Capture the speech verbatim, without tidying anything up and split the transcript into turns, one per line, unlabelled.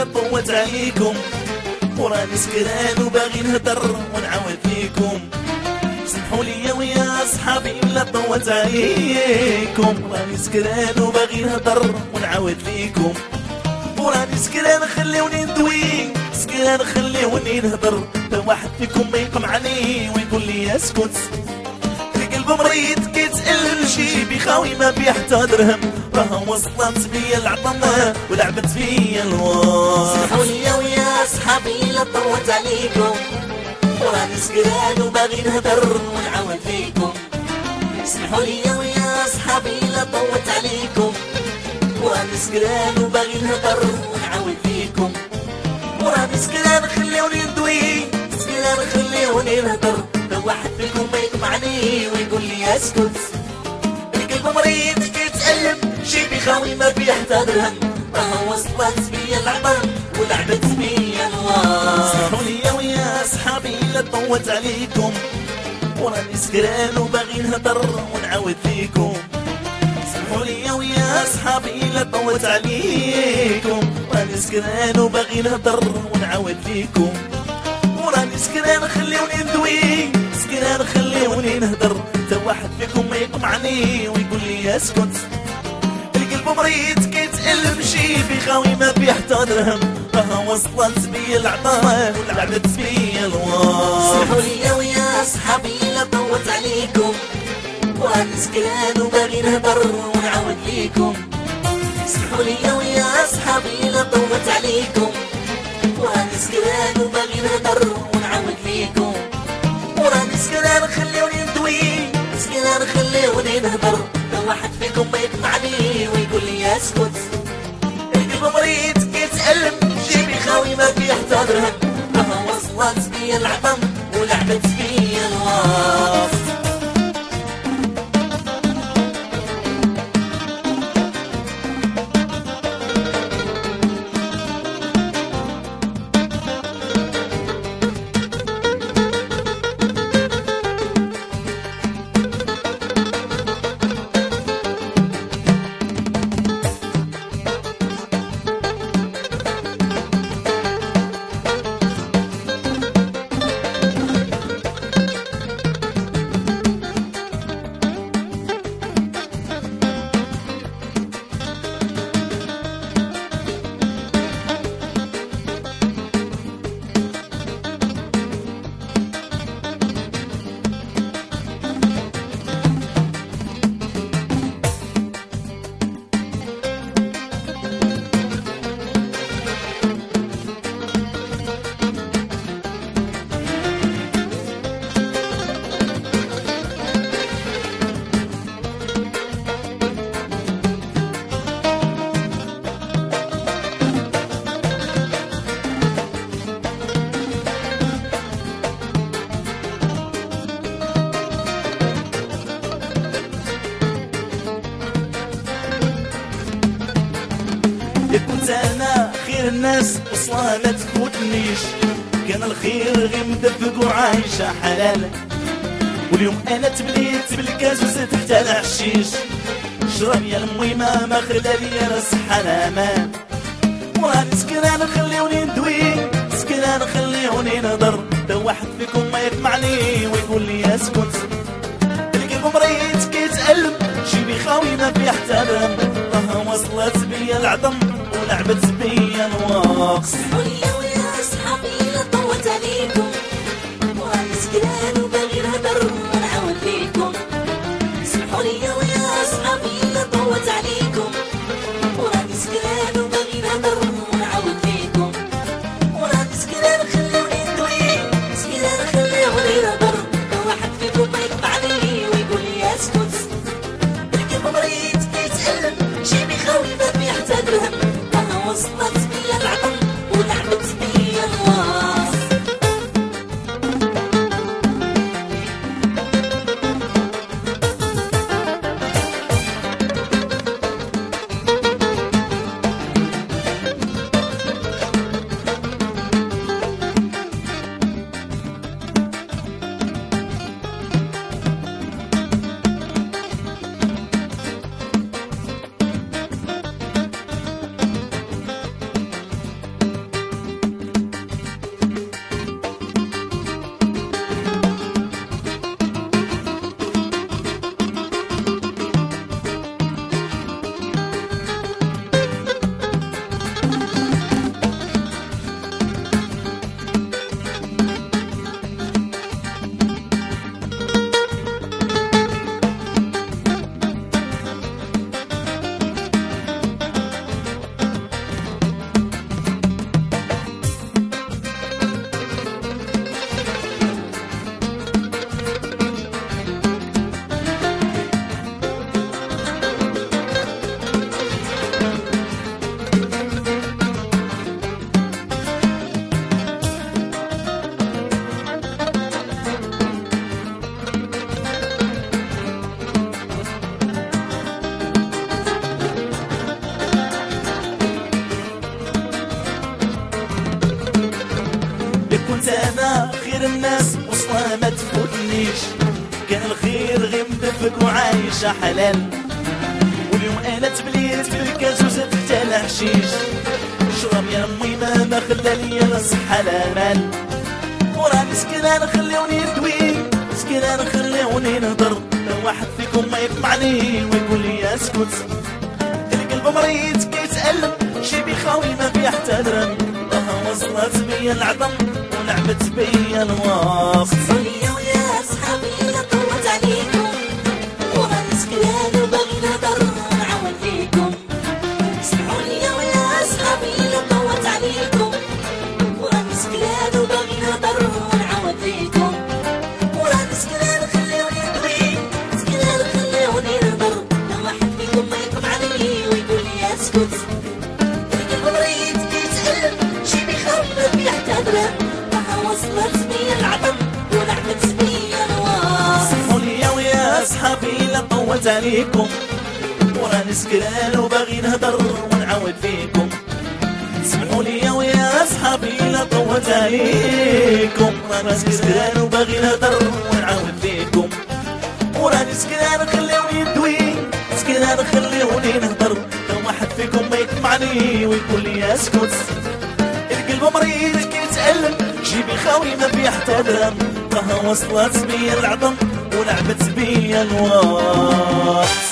إلا طوت عليكم، وراني سكران وباغي نهدر ونعاود فيكم. سمحوا لي ويا صحابي إلا طوت عليكم، راني سكران وباغي نهدر ونعاود فيكم. وراني سكران خليوني ندوي، سكران خليوني نهدر، تا واحد فيكم ما يقمعني ويقول لي اسكت. القلب مريض كيتألم شي بخاوي ما بيه حتى درهم، راه وصلت بيا العظمة ولعبت فيا الوصف.
سمحوا لي ويا صحابي إلا طوت عليكم، وراني سكران وباغي نهدر ونعاود فيكم. سمحوا لي ويا صحابي إلا طوت عليكم، وراني سكران وباغي نهدر ونعاود فيكم. وراني سكران خليوني ندوي، سكران خليوني نهدر، تا واحد فيكم ما يقمعني ويقول لي اسكت. القلب مريض كيتألم شي بخاوي ما بيه حتى درهم، راه وصلت بيا العظم ولعبت بيا الوصف.
سمحوا لي ويا صحابي إلا طوت عليكم، وراني سكران وباغي نهدر ونعاود فيكم. سمحوا لي ويا صحابي إلا طوت عليكم، راني سكران وباغي نهدر ونعاود فيكم. وراني سكران خليوني ندوي، سكران خليوني نهدر، تا واحد فيكم ما يقمعني ويقول لي اسكت. القلب مريض كيتألم شي بخاوي ما بيه حتى درهم، راه وصلت بيا العطاء ولعبت بيا الوصف.
سمحوا لي ويا صحابي إلا طوت عليكم، وراني سكران وباغي نهدر ونعاود ليكم. سمحوا لي ويا صحابي إلا طوت عليكم، وراني سكران وباغي نهدر ونعاود ليكم. وراني سكران خليوني ندوي، سكران خليوني نهدر، تا واحد فيكم ما يقمعني ويقول لي اسكت. القلب مريض كيتألم شي بخاوي ما بيه حتى درهم، راه وصلت بيا العظم ولعبت بيا الوصف.
كنت انا خير الناس اصلا ما تفوتنيش، كان الخير غير مدبق وعايشه حلال. واليوم انا تبليت بالكاس وزدت حتى العشيش، شرب يا الميمه ما خلى لي راس حلامان. وراني سكران خليوني ندوي، سكران خليوني نهضر، تا واحد فيكم ما يقمعني ويقول لي اسكت. القلب مريض كيتألم شي بخاوي ما بيه حتى درهم، راه وصلت بيا العظم ولعبت بيا الوقت.
سمحوا لي ويا صحابي إلا طوت عليكم، وراني سكران وباغي نهدر ونعاود فيكم. سمحوا لي ويا صحابي إلا طوت عليكم، وراني سكران وباغي نهدر ونعاود فيكم. وراني سكران خليوني ندوي، سكران خليوني نهدر، تا واحد فيكم ما يقطعني ويقول لي اسكت. القلب مريض كيتألم شي بخاوي ما بيه حتى درهم،
تفوتنيش. كان الخير غير مدفق وعايشة حلال، واليوم انا تبليت في الكاس وزدت حتى الحشيش. شرب يا امي ما ما خلى ليا لا صحة لا مال، وراه مسكينة خليوني ندوي، مسكينة خليوني نهضر. لو واحد فيكم ما يطمعني ويقول لي اسكت، القلب مريض كيتألم شي بيخاوي ما فيه حتى درهم. راه وصلت بيا العظم ولعبت بيا الوقت.
صليوا يا صحابي لا طولت عليكم، وراه مسكينة وباغي نهضر ونعاود فيكم. اسمعوا لي ويا صحابي لا طولت عليكم، وراه مسكينة وباغي نهضر ونعاود فيكم. وراه مسكينة خليوني ندوي، مسكينة خليوني نهضر. لو واحد فيكم ما يطمعني ويقول لي اسكت، القلب مريض كيتألم شي بيخاف ما فيه حتى درهم. راه وصلت بيا العظم ولعبت بيا الوقت.
سمحوا لي ويا صحابي لا طولت عليكم، وراني سكران وباغي نهضر ونعاود فيكم. سمحوا لي ويا صحابي لا طولت عليكم، راني سكران وباغي نهضر ونعاود فيكم. وراني سكران خليوني ندوي، سكران خليوني نهضر. لو واحد فيكم ما يطمعني ويقول لي اسكت، القلب مريض كيتألم جيبي خاوي ما فيه حتى درهم. راه وصلت بيا العظم ولعبت بيا الوقت.